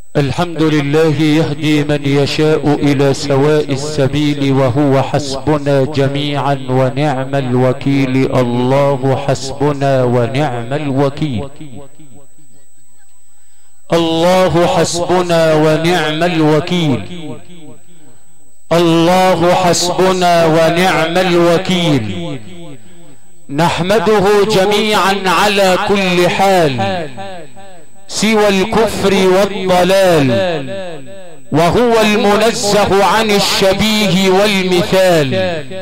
الحمد لله يهدي من يشاء إلى سواء السبيل وهو حسبنا جميعا ونعم الوكيل. الله حسبنا ونعم الوكيل. الله حسبنا ونعم الوكيل. الله حسبنا ونعم الوكيل. نحمده جميعا على كل حال سوى الكفر والضلال، وهو المنزه عن الشبيه والمثال.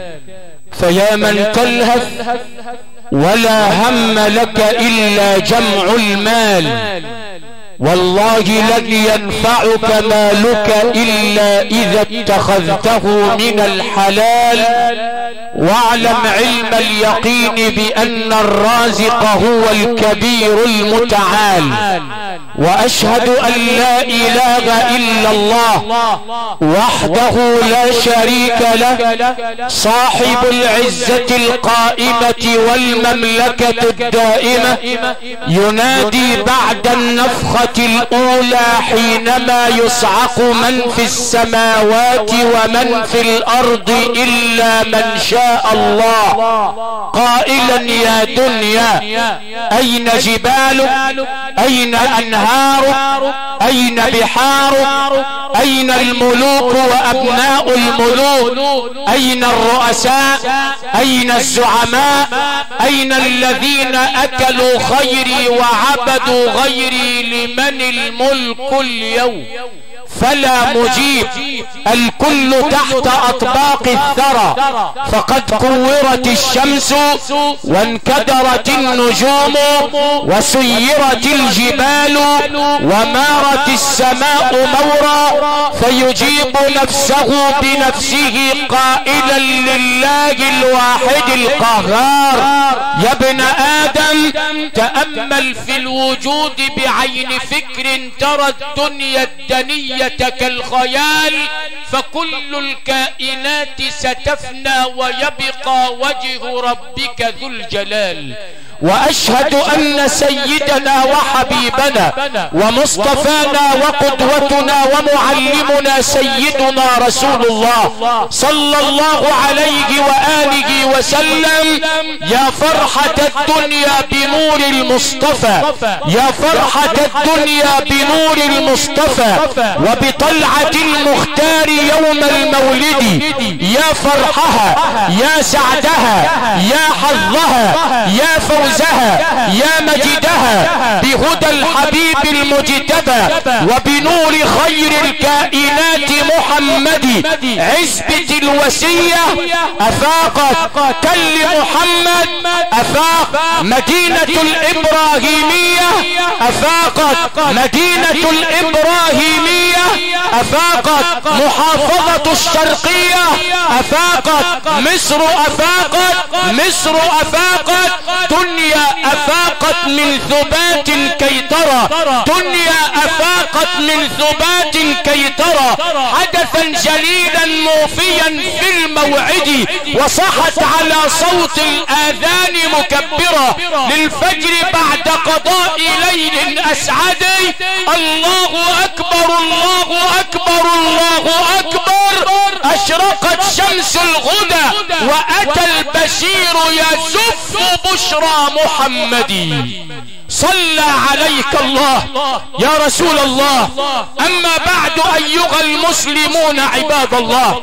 فيا من تلهث ولا هم لك إلا جمع المال، والله لن ينفعك مالك إلا إذا اتخذته من الحلال. واعلم علم اليقين بأن الرازق هو الكبير المتعال. وأشهد أن لا إله إلا الله وحده لا شريك له، صاحب العزة القائمة والمملكة الدائمة، ينادي بعد النفخة الأولى حينما يصعق من في السماوات ومن في الأرض إلا من شاء الله، قائلا يا دنيا أين جبالك؟ أين أنهارك؟ أين بحارك؟ أين الملوك وأبناء الملوك؟ أين الرؤساء؟ أين الزعماء؟ أين الذين أكلوا خيري وعبدوا غيري؟ لمن الملك اليوم؟ فلا مجيب. الكل تحت أطباق الثرى، فقد كورت الشمس وانكدرت النجوم وسيرت الجبال ومارت السماء مورا، فيجيب نفسه بنفسه قائلا لله الواحد القهار: يا ابن آدم تأمل في الوجود بعين فكر، ترى الدنيا الدنية كالخيال، فكل الكائنات ستفنى ويبقى وجه ربك ذو الجلال. وأشهد أن سيدنا وحبيبنا ومصطفانا وقدوتنا ومعلمنا سيدنا رسول الله صلى الله عليه وآله وسلم يا فرحة الدنيا بنور المصطفى، يا فرحة الدنيا بنور المصطفى وبطلعة المختار يوم المولد، يا فرحها يا سعدها يا حظها يا فوزها يا مجدها بهدى الحبيب المجتبى وبنور خير الكائنات محمد. عزبة الوسية أفاقت كل محمد، أفاق مدينة الإبراهيمية، أفاقت مدينة الإبراهيمية، أفاقت محافظة الشرقية، أفاقت مصر، أفاقت مصر، أفاقت دنيا أفاقت من ثبات كي ترى، دنيا أفاقت من ثبات كي ترى حدثا جليلا موفيا في الموعد، وصحت على صوت الآذان مكبرة للفجر بعد قضاء ليل أسعد. الله أكبر الله أكبر الله أكبر، أشرقت شمس الغدى وأتى البشير يزف بشرى محمدي. صلى عليك الله يا رسول الله. أما بعد أيها المسلمون عباد الله،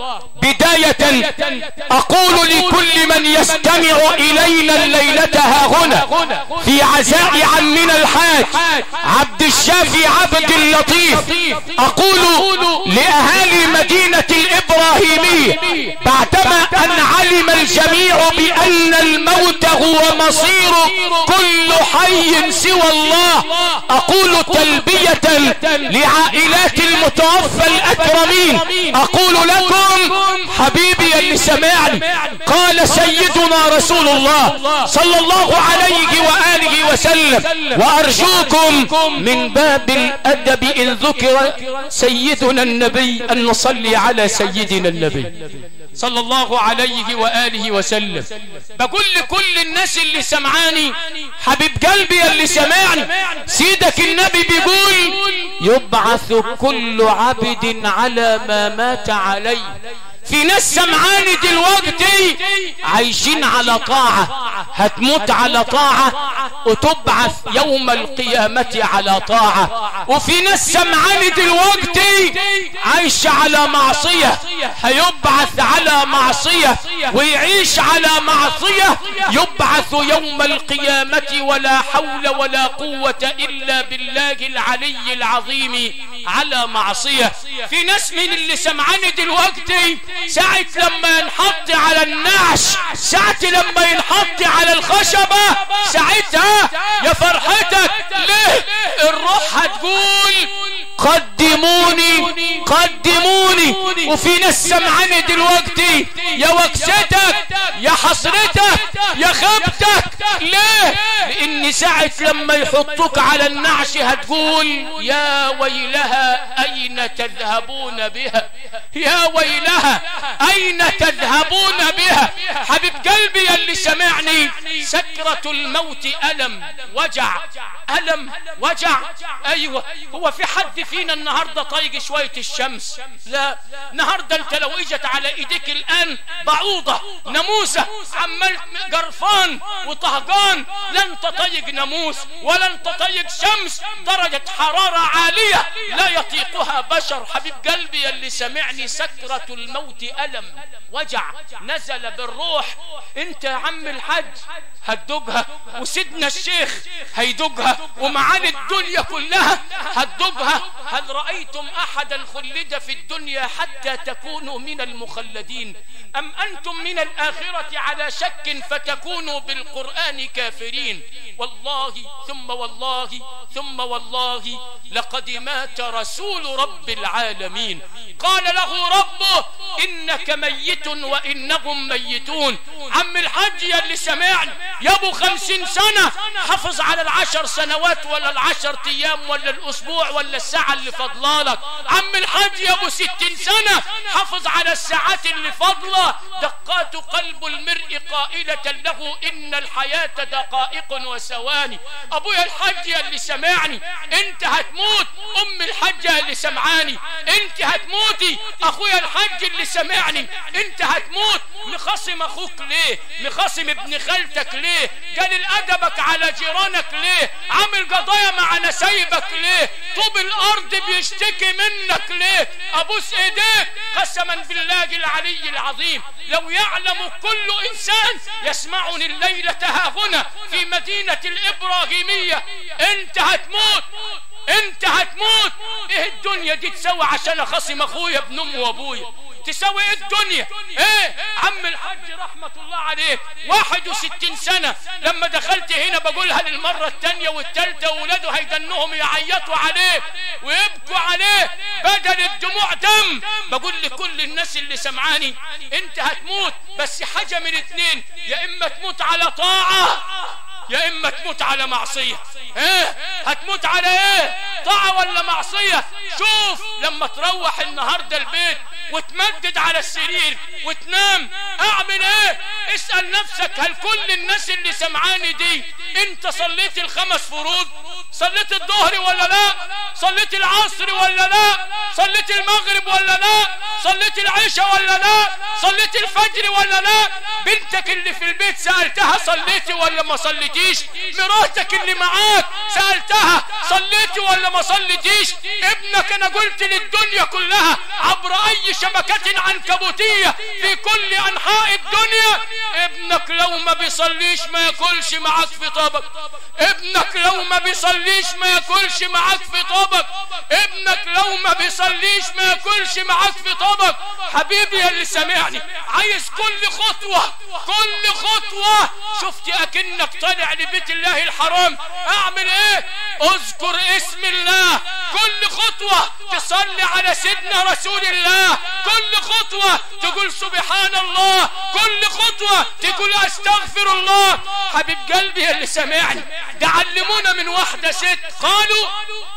بداية أقول لكل من يستمع إلينا الليلة هنا في عزاء عمنا الحاج عبد الشافي عبد اللطيف، أقول لأهالي مدينة الإبراهيمية بعدما أن علم الجميع بأن الموت هو مصير كل حي سوى الله، أقول تلبية لعائلات المتوفى الأكرمين، أقول لكم حبيبي اللي سمعني، قال سيدنا رسول الله صلى الله عليه وآله وسلم: وأرجوكم من باب الأدب إن ذكر سيدنا النبي أن نصلي على سيدنا النبي صلى الله عليه وآله وسلم. بقول لكل الناس اللي سمعاني، حبيب قلبي اللي سمعني، سيدك النبي بيقول يبعث كل عبد على ما مات عليه. في ناس سمعاني دلوقتي عايشين على طاعة، هتموت على طاعة وتبعث يوم القيامة على طاعة. وفي ناس سمعاني دلوقتي عايش على معصية، هيبعث على معصية ويعيش على معصية، يبعث يوم القيامة ولا حول ولا قوة إلا بالله العلي العظيم على معصية. في ناس من اللي سمعاني دلوقتي ساعة لما ينحط على النعش، ساعة لما ينحط على الخشبة، ساعتها يا فرحتك ليه الروح هتقول قدموني قدموني. وفي ناس سمعاني دلوقتي يا وكستك يا حسرتك يا خبتك، ليه؟ لان ساعة لما يحطوك على النعش هتقول يا ويلها اين تذهبون بها، يا ويلها اين تذهبون بها. حبيب قلبي يا اللي سمعني، سكرة الموت ألم وجع، ألم وجع. ايوه، هو في حد فينا النهاردة طايق شوية الشمس؟ لا، النهاردة انت لو اجت على ايديك الان بعوضة ناموسة عمال قرفان وطهقان، لا انت طايق ناموس ولا انت طايق شمس، درجة حرارة عالية لا يطيقها بشر. حبيب قلبي يا اللي سمعني، سكرة الموت ألم وجع نزل بالروح. انت يا عم الحج هتدوقها، وسيدنا الشيخ هيدوقها، ومعاني الدنيا كلها هتدوقها. هل رأيتم أحدا خلد في الدنيا حتى تكونوا من المخلدين، أم أنتم من الآخرة على شك فتكونوا بالقرآن كافرين؟ والله ثم والله ثم والله لقد مات رسول رب العالمين، قال له ربه إنك ميت وإنهم ميتون. عم الحج يا اللي سمعني، يا ابو 50 سنة حافظ على ال10 سنوات ولا ال10 ايام ولا الاسبوع ولا الساعة اللي فضلالك. عم الحج يا ابو 60 سنة حافظ على الساعات اللي فضله. دقات قلب المرء قائلة له إن الحياة دقائق وثواني. ابويا الحج يا اللي سمعني، انت هتموت. ام الحجة اللي سمعاني، انت هتموتي. اخويا الحج اللي سمعني، انت هتموت. مخصم اخوك ليه؟ مخصم ابن خالتك ليه؟ قال ادبك على جيرانك ليه؟ عامل قضايا مع نسايبك ليه؟ طوب الارض بيشتكي منك ليه؟ ابوس ايديك قسما بالله العلي العظيم، لو يعلم كل انسان يسمعني الليلة هاهنا في مدينة الابراهيمية، انت هتموت، انت هتموت. ايه الدنيا دي تسوي عشان اخصم اخويا ابن امي وابويا؟ تسوي ايه الدنيا؟ ايه عم الحج رحمة الله عليه 61 سنة لما دخلت هنا بقولها للمرة الثانية والثالثة، واولاده هيدنهم يعيطوا عليه ويبكوا عليه بدل الدموع دم. بقول لكل الناس اللي سمعاني، انت هتموت، بس حاجة من اتنين، يا اما تموت على طاعة يا اما تموت على معصية. ايه هتموت على ايه؟ طاعة ولا معصية؟ شوف لما تروح النهاردة البيت وتمدد على السرير وتنام، اعمل ايه؟ اسأل نفسك، هل كل الناس اللي سمعاني دي انت صليت ال5 فروض؟ صليت الظهر ولا لا؟ صليت العصر ولا لا؟ صليت المغرب ولا لا؟ صليت العشاء ولا لا؟ صليت الفجر ولا لا؟ بنتك اللي في البيت سألتها صليتي ولا ما صليتيش؟ مراتك اللي معاك سألتها صليتي ولا ما صليتيش؟ ابنك انا قلت للدنيا كلها عبر اي شبكة عنكبوتية في كل انحاء الدنيا، ابنك لو ما بيصليش ما ياكلش معاك في طبق، ابنك لو ما بيصليش ما ياكلش معاك في طبق، ابنك لو ما بيصليش ما ياكلش معاك في طبق. حبيبي يا اللي سامعني، عايز كل خطوة كل خطوة شفت اكنك طالع لبيت الله الحرام، اعمل ايه؟ اذكر اسم الله، كل خطوة تصلي على سيدنا رسول الله، كل خطوة تقول سبحان الله، كل خطوة تقول استغفر الله. حبيب قلبي اللي سمعني، ده علمونا من واحدة ست قالوا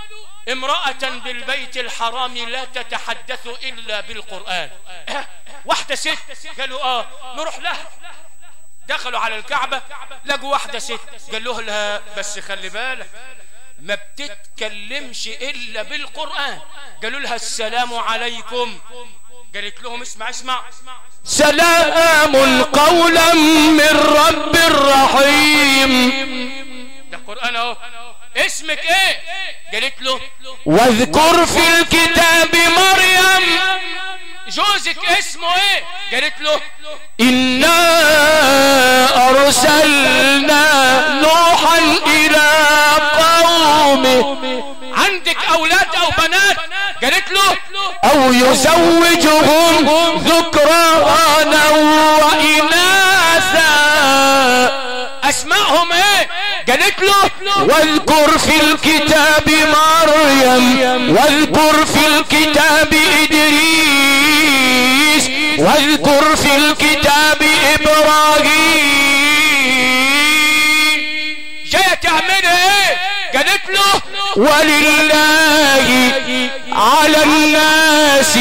امرأة بالبيت الحرام لا تتحدث إلا بالقرآن. واحدة ست قالوا نروح لها. دخلوا على الكعبة لقوا واحدة ست، قال له لها بس خلي بالك ما بتتكلمش الا بالقرآن. قالوا لها السلام عليكم، قالت لهم اسمع سلام قولا من رب رحيم. ده قرآن اهو. اسمك ايه؟ قالت له واذكر في الكتاب مريم. جوزك اسمه ايه؟ قالت له إنا أرسلنا نوحا إلى قومه. عندك أولاد أو بنات؟ قالت له أو يزوجهم ذكرانا وإناثا. أسمائهم ايه؟ قالت له واذكر في الكتاب مريم، واذكر في الكتاب إدريس، واذكر في الكتاب إبراهيم. جاية تعمل ايه؟ قالت له ولله على الناس،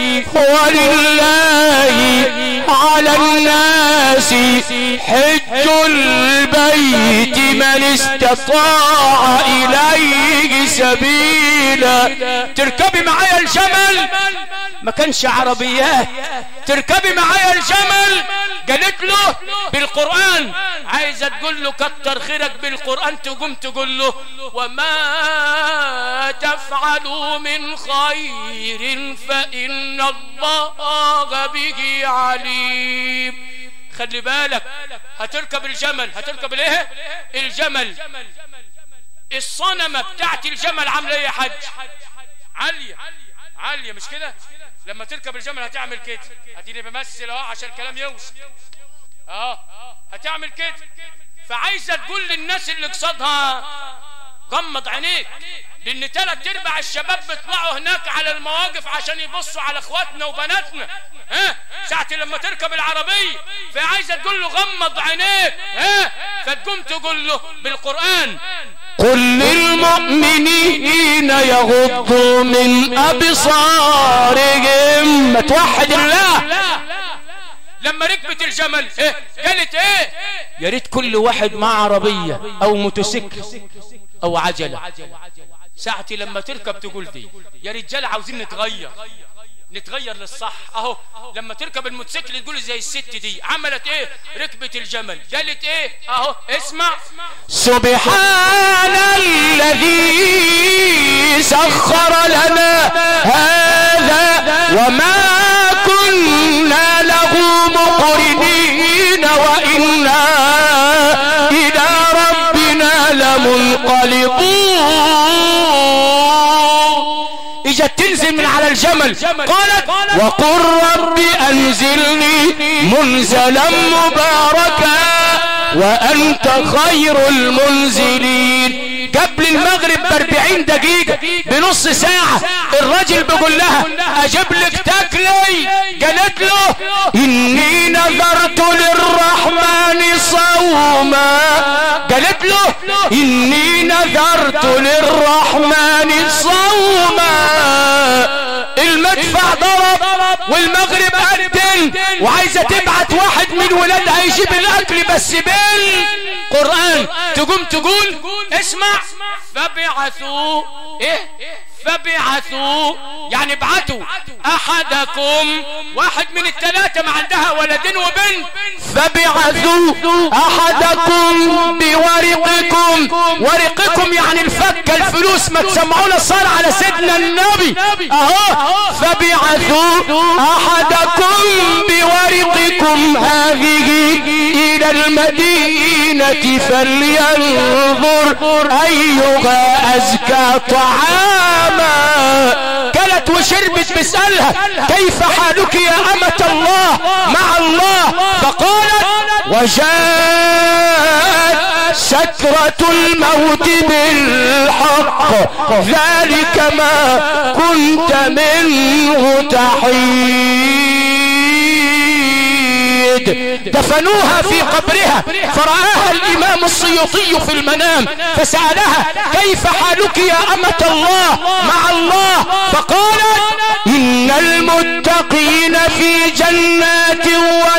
ولله على الناس حج البيت من استطاع إليه سبيلا. تركبي معايا الجمل؟ ما كانش عربيات. تركبي معايا الجمل؟ قالت له بالقرآن. عايزة تقول له كتر خيرك بالقرآن، تقوم تقول له وما تفعلوا من خير فإن الله به عليم. خلي بالك، هتركب الجمل. هتركب الايه؟ الجمل. الصنمة بتاعت الجمل عامله ايه يا حاج؟ عالية مش كده؟ لما تركب الجمل هتعمل كده. هتيجي بمثل اهو عشان الكلام يوصل. هتعمل كده. فعايزة تقول للناس اللي قصادها غمض عينيك، لان 3/4 الشباب بيطلعوا هناك على المواقف عشان يبصوا على اخواتنا وبناتنا. ساعة لما تركب العربية فعايزة تقول له غمض عينيك. فتقوم تقول له بالقرآن قل للمؤمنين يغضوا من أبصارهم. ما توحد الله. لما ركبت الجمل قالت ايه؟ يا ريت كل واحد مع عربية او موتوسيكل او عجلة. ساعة لما تركب تقول دي يا رجال عاوزين نتغير للصح. اهو لما تركب الموتوسيكل تقول زي الست دي عملت ايه؟ ركبت الجمل. قالت ايه؟ اهو اسمع سبحان الذي سخر لنا هذا وما كنا له مقرنين وإنا إلى ربنا لمنقلبون. اجت تنزل من على الجمل قالت وقل رب انزلني منزلا مباركا وانت خير المنزلين. قبل المغرب ب40 دقيقة بنص ساعة الرجل بيقول لها اجيب لك تاكلي. قالت له اني نذرت للرحمن صوما. قالت له اني نذرت للرحمن صوما. المدفع ضرب والمغرب أذن وعايزة تبعت واحد من ولادها يجيب الاكل بس بالقرآن. تقوم تقول اسمع فبعثوا ايه؟ فبعثوا يعني ابعتوا احدكم، واحد من الثلاثة ما عندها ولدين وبنت. فبعثوا احدكم بورقكم. ورقكم يعني الفكة الفلوس. ما تسمعونا الصلاة على سيدنا النبي اهو. فبعثوا احدكم بورقكم هذه الى المدينة فلينظر ايها ازكى طعاما. كلت وشربت. بسألها كيف حالك يا أمة الله مع الله؟ فقالت وجاءت سكرة الموت بالحق ذلك ما كنت منه تحيد. دفنوها في قبرها فرآها الإمام السيوطي في المنام فسألها كيف حالك يا أمة الله مع الله؟ فقالت إن المتقين في جنات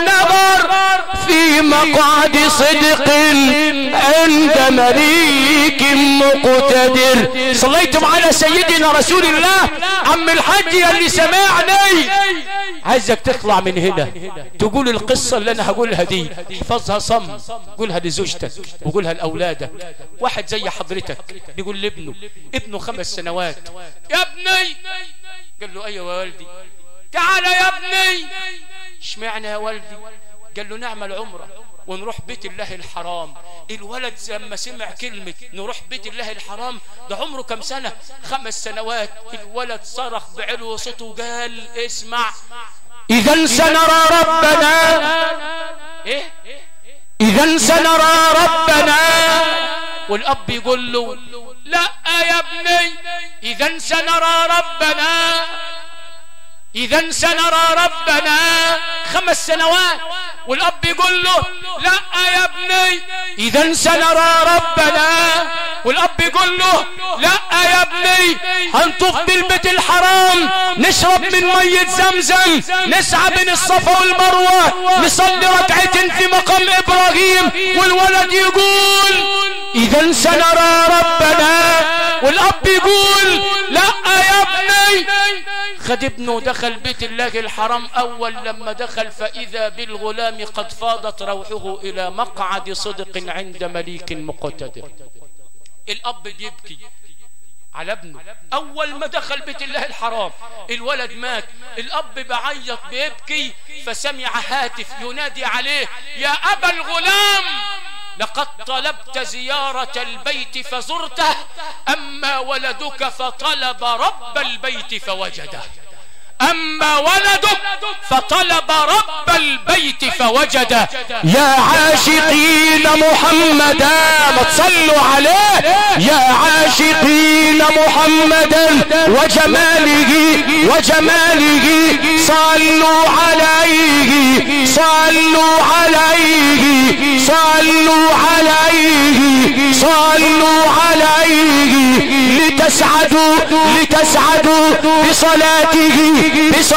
ونهر في مقعد صدق عند مليك مليك مقتدر. صليتم على سيدنا رسول الله. عم الحاج يا اللي سمعني، عايزك تطلع من هنا تقول القصة اللي انا هقولها دي، احفظها صم، قولها لزوجتك وقولها لاولادك. واحد زي حضرتك يقول لابنه، ابنه 5 سنوات، يا ابني، قال له ايوه يا والدي. تعال يا ابني. اشمعنى يا والدي؟ قال له نعمل عمره ونروح بيت الله الحرام. الولد لما سمع كلمة نروح بيت الله الحرام، ده عمره كم سنة؟ 5 سنوات. الولد صرخ بعلو صوته وقال اسمع، إذا سنرى ربنا، إيه؟ إذا سنرى ربنا. والأب يقول له لا يا ابني، إذا سنرى ربنا، إذا سنرى ربنا. 5 سنوات. والأب يقول له لا يا ابني، إذا سنرى ربنا. والأب يقول له لا يا ابني، هنطوف بالبيت الحرام، نشرب من مية زمزم، نسعى بين الصفا والمروة، نصلي ركعتين في مقام إبراهيم. والولد يقول إذا سنرى ربنا. والأب يقول لا يا ابني. خد ابنه ودخل بيت الله الحرام. أول لما دخل فإذا بالغلام قد فاضت روحه إلى مقعد صدق عند مليك مقتدر. الأب بيبكي على ابنه. أول ما دخل بيت الله الحرام الولد مات. الأب بعيط بيبكي، فسمع هاتف ينادي عليه يا أبا الغلام، لقد طلبت زيارة البيت فزرته، أما ولدك فطلب رب البيت فوجده. أما ولدك فطلب رب البيت فوجده. يا عاشقين محمدا، ما تصلوا عليه، يا عاشقين محمدا وجماله وجماله، صلوا عليه صلوا عليه صلوا عليه صلوا عليه، لتسعدوا بصلاته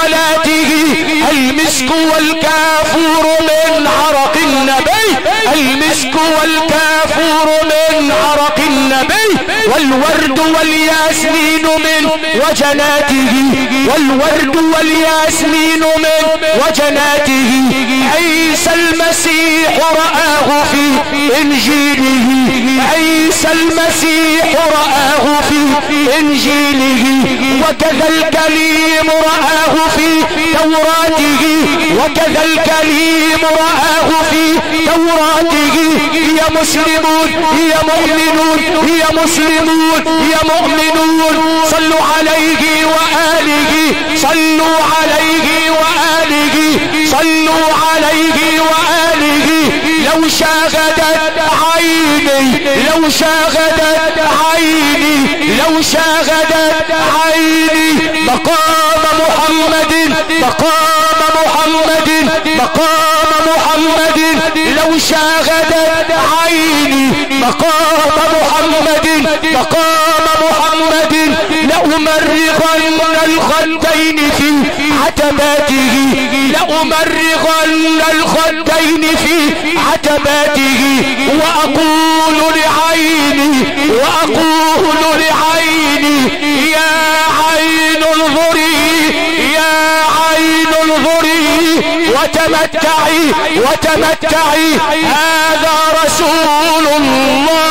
المسك والكافور من عرق النبي، المسك والكافور من عرق النبي، والورد والياسمين من وجناته، والورد والياسمين من وجناته. عيسى المسيح رآه في إنجيله، عيسى المسيح رآه في إنجيله، وكذا الكليم رآه في توراته، وكذا الكليم رآه في توراته. يا مسلمون يا مؤمنون يا مسلمون يا مؤمنون، صلوا عليه وآله صلوا عليه وآله صلوا عليه وآله. لو شاهدت عيني لو شاهدت عيني لو شاهدت عيني مقام محمد مقام محمد مقام محمد، لو شاهدت عيني مقام محمد مقام محمد، لأمرغن الخدين في عتباته، لأمرغن الخدين في عتباته. وأقول لعيني وأقول لعيني يا عين انظري يا عين انظري وتمتعي وتمتعي، هذا رسول الله،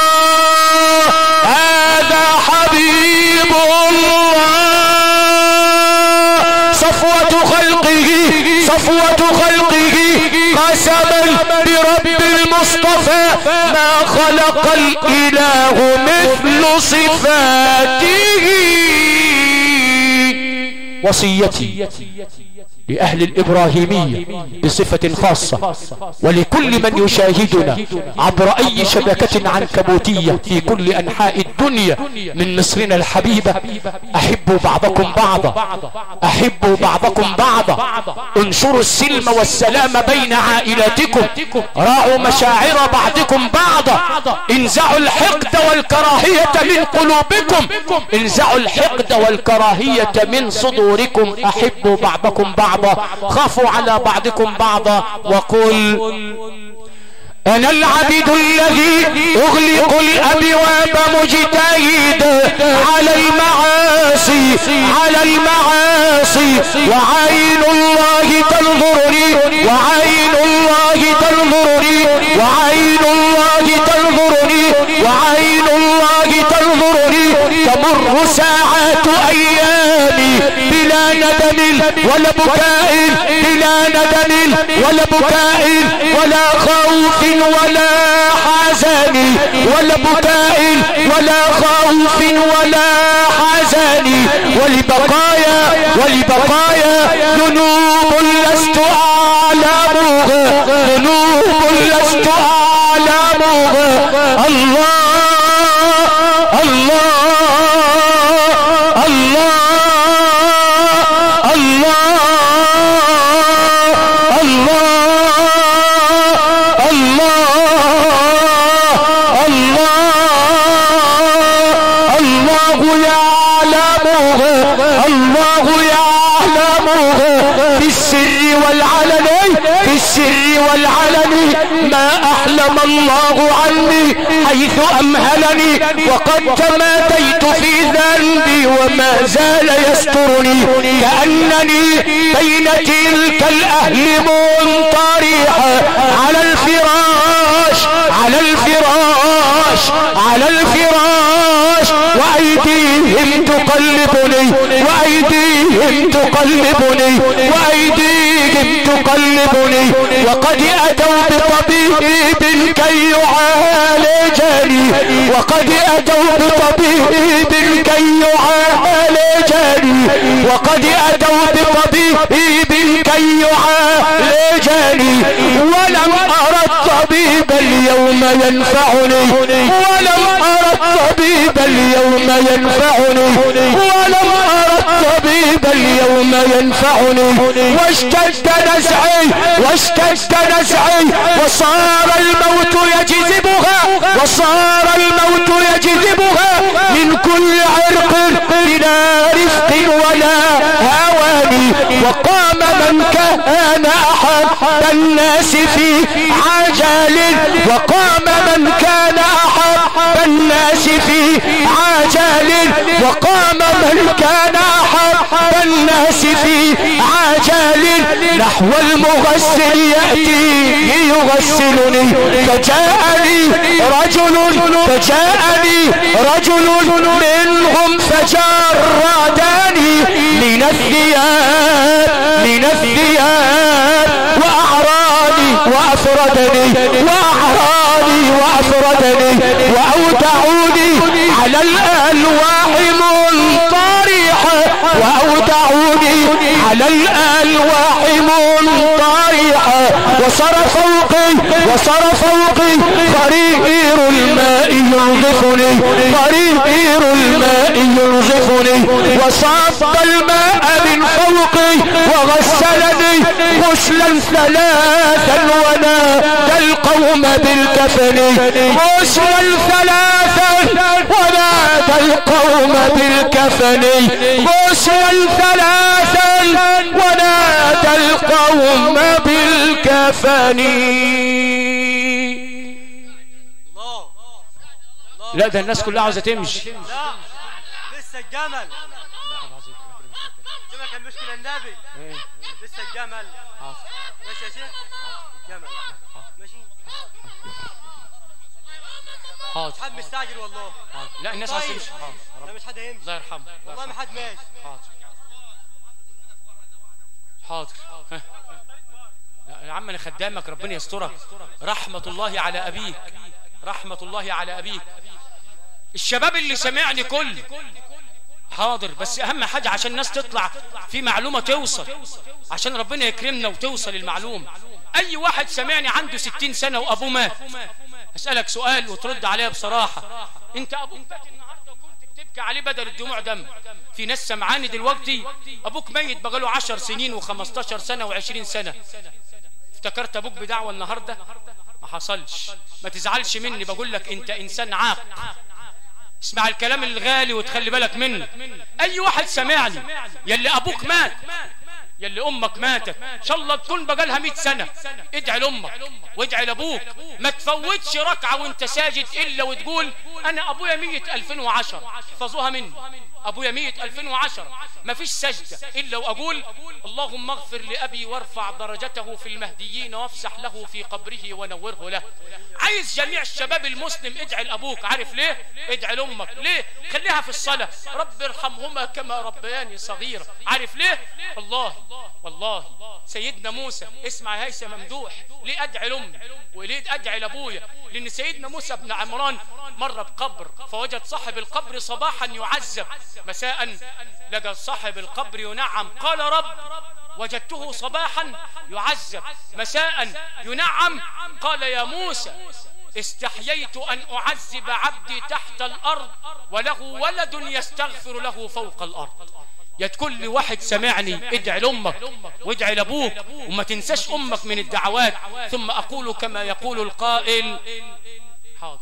هذا حبيب الله، صفوة خلقه صفوة خلقه، قسما برب المصطفى ما خلق الإله مثل صفاته. وصيتي لأهل الإبراهيمية بصفة خاصة ولكل من يشاهدنا عبر أي شبكة عنكبوتية في كل أنحاء الدنيا من مصرنا الحبيبة، أحبوا بعضكم بعضا، أحبوا بعضكم بعضا، انشروا السلم والسلام بين عائلاتكم، راعوا مشاعر بعضكم بعضا، انزعوا الحقد والكراهية من قلوبكم، انزعوا الحقد والكراهية من صدوركم، أحبوا بعضكم بعضا، خافوا على بعضكم بعضا. وقل أنا العبد الذي أغلق الأبواب مجتهدا على المعاصي على المعاصي، وعين الله تنظرني وعين الله تنظرني وعين الله تنظرني وعين الله تنظرني. تمر ساعات أيامي بلا ندم ولا بكاء بلا ندم ولا بكاء ولا خوف ولا حزن ولا بكاء ولا خوف ولا حزن. ولبقايا ذنوب لست أعلمها ذنوب لست أعلمها. الله الله الله الله الله الله يعلمها الله يعلمها في السر والعلن في السر والعلن. ما أحلم الله عني حيث أمهلني، وقد تماديت في ذنبي وما زال يسترني، كأنني بين تلك الأهل منطرحا على الفراش على الفراش على الفراش، وأيديهم تقلبني وأيديهم تقلبني وأيديهم تقلبني. وقد أتوا بطبيب كي يعالجني وقد أتوا بطبيب كي يعالجني وقد أتوا بطبيب كي يعالجني، ولم أرى الطبيب اليوم ينفعني ولم أرى الطبيب اليوم ينفعني ولم أرى الطبيب اليوم ينفعني. واشتد نزعي واشتد نزعي وصار الموت يجذبها وصار الموت يجذبها من كل عرق بلا رفق ولا هواني. وقام من كان أحب الناس في عجل وقام من كان أحب الناس في عجل وقام من كان أحب الناس في عجل نحو المغسل يأتي يغسلني. فجاءني رجل منهم فجردني من الثياب وأعراني وأفردني وأودعوني على الألواح منطرحا وصار فوقي قرير الماء ينظفني وصب الماء من فوقي وغسلني غسلا ثلاثا ونادى القوم بالكفن غسلا ثلاثا ونادى القوم بالكفن غسلا ثلاثا ونادى القوم بالكفن. لا ده الناس كلها عاوزه تمشي. لا لسه الجمل كان مشكله النبي لسه الجمل ماشي يا شيخ الجمل ماشي حاضر. حد مستعجل والله. لا الناس عايزه تمشي. لا مش حد هيمشي الله يرحمه والله ما حد ماشي. حاضر. يا عم انا خدامك ربنا يسترك. رحمة الله على أبيك رحمة الله على أبيك. الشباب اللي سمعني كل حاضر، بس أهم حاجة عشان الناس تطلع في معلومة توصل، عشان ربنا يكرمنا وتوصل المعلومة. أي واحد سمعني عنده 60 سنة وأبوه مات، أسألك سؤال وترد عليها بصراحة. أنت أبوك مات النهاردة وكنت بتبكي عليه بدل الدموع دم. في ناس سمعاني دلوقتي أبوك ميت بقاله 10 سنين و15 سنة و20 سنة، افتكرت أبوك بدعوة النهاردة؟ ما حصلش. ما تزعلش مني، بقول لك أنت إنسان عاق، اسمع الكلام الغالي وتخلي بالك منه. أي واحد سمعني يلي أبوك مات يلي امك ماتت ان شاء الله تكون بقالها 100 سنة، ادعي لامك وادعي لابوك. ما تفوتش ركعة وانت ساجد الا وتقول انا ابويا 100/2010. احفظوها مني، ابويا 100/2010. ما فيش سجدة الا واقول اللهم اغفر لابي وارفع درجته في المهديين وافسح له في قبره ونوره له. عايز جميع الشباب المسلم ادعي لابوك. عارف ليه؟ ادعي لامك. ليه؟ خليها في الصلاة، رب ارحمهما كما ربياني صغيرة. عارف ليه؟ والله سيدنا موسى، اسمع يا هيثم ممدوح، ليه ادعي لامي وليه ادعي لابويا؟ لان سيدنا موسى بن عمران مر بقبر فوجد صاحب القبر صباحا يعذب، مساء لقى صاحب القبر ينعم. قال رب وجدته صباحا يعذب مساء ينعم. قال يا موسى استحييت أن أعذب عبدي تحت الأرض وله ولد يستغفر له فوق الأرض. يا كل واحد سمعني ادعي لأمك وادعي لأبوك وما تنساش أمك من الدعوات. ثم أقول كما يقول القائل، حاضر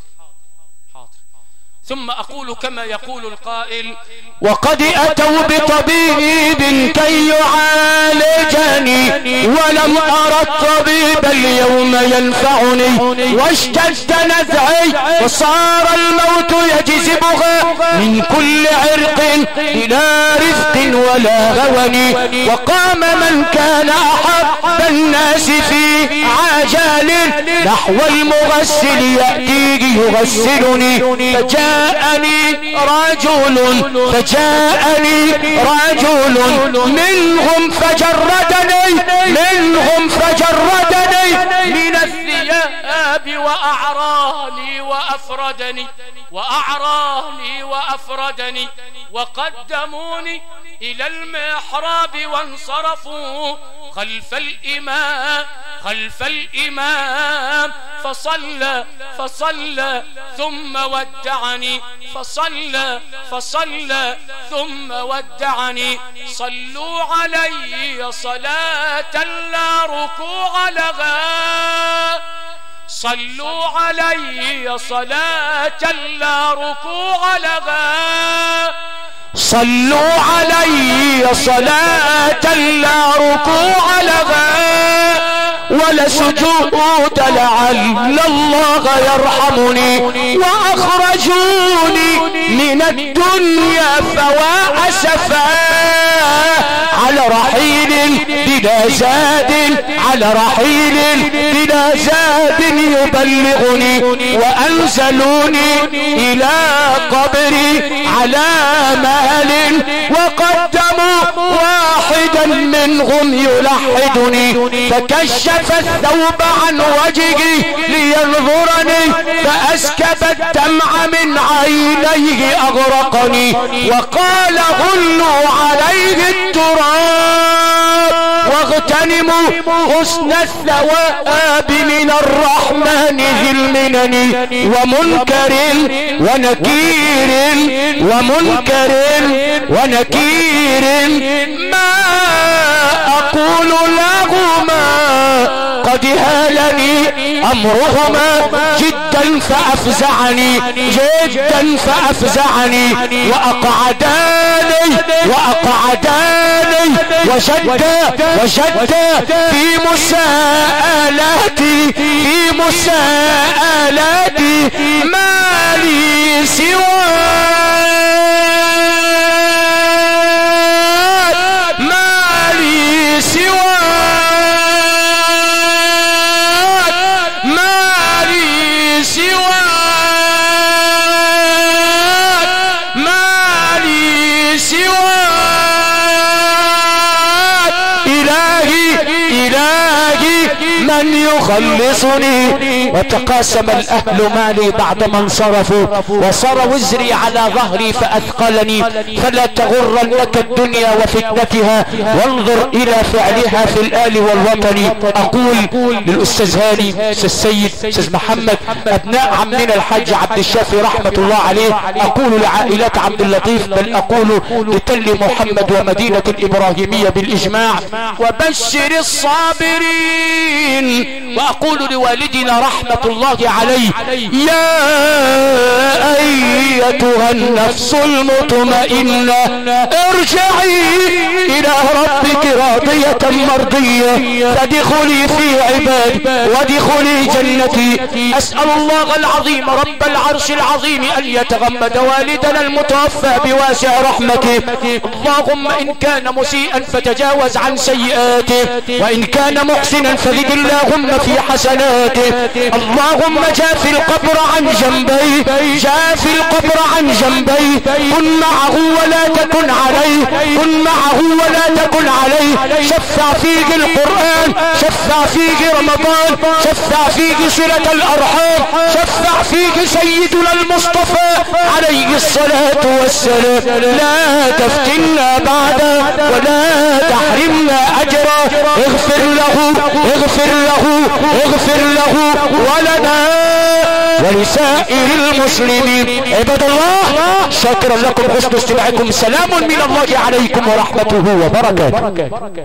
ثم أقول كما يقول القائل: وقد أتوا بطبيب كي يعالجني ولم أرى الطبيب اليوم ينفعني، واشتد نزعي وصار الموت يجذبها من كل عرق بلا رفق ولا هوني، وقام من كان أحب الناس في عجال نحو المغسل يأتيه يغسلني، فجاءني رجل منهم فجردني من الثياب وأعراني وأفردني وقدموني إلى المحراب وانصرفوا خلف الإمام فصلى ثم ودعني ثم ودعني. صلوا علي صلاة لا ركوع لها، صلوا علي صلاة لا ركوع لها، صلوا علي صلاة لا ركوع لها ولا سجود لعل الله يرحمني، وأخرجوني من الدنيا فوا أسفا على رحيل بلا زاد يبلغني، وأنزلوني إلى قبري على مال وقدموا واحدا منهم يلحدني، فكشف الثوب عن وجهي لينظرني فأسكب الدمع من عينيه أغرقني، وقال غلوا عليه التراب واغتنموا حسن الثواب من الرحمن ذي المنن، ومنكر ونكير ما أقول لهما قد هالني أمرهما جدا فأفزعني وأقعداني وشد في مساءلاتي ما لي يخلصني. وتقاسم الأهل مالي بعدما انصرفوا وصار وزري على ظهري فأثقلني، فلا تغرنك الدنيا وفتنتها وانظر إلى فعلها في الآل والوطن. أقول للأستاذ هاني، السيد أستاذ محمد، أبناء عمنا الحاج عبد الشافي رحمة الله عليه، أقول لعائلات عبد اللطيف، بل أقول لتل محمد ومدينة الإبراهيمية بالإجماع: وبشر الصابرين وأقول لوالدنا رحمة الله عليه: يا أيتها النفس المطمئنة ارجعي إلى ربك راضية مرضية فادخلي في عبادي وادخلي جنتي. أسأل الله العظيم رب العرش العظيم أن يتغمد والدنا المتوفى بواسع رحمته. اللهم إن كان مسيئا فتجاوز عن سيئاته، وإن كان محسنا فزد اللهم في حسناته. اللهم جاف القبر عن جنبيه، جاف القبر عن جنبيه، كن معه ولا تكن عليه، كن معه ولا تكن عليه. شفع فيه القرآن، شفع فيه رمضان، شفع فيه صلة الأرحام، شفع فيه سيدنا المصطفى عليه الصلاة والسلام. لا تفتنا بعد ولا تحرمنا أجرا. اغفر له، اغفر له، اغفر له ولنا ولسائر المسلمين. عباد الله، شكرا لكم حسن استماعكم. سلام من الله عليكم ورحمته وبركاته.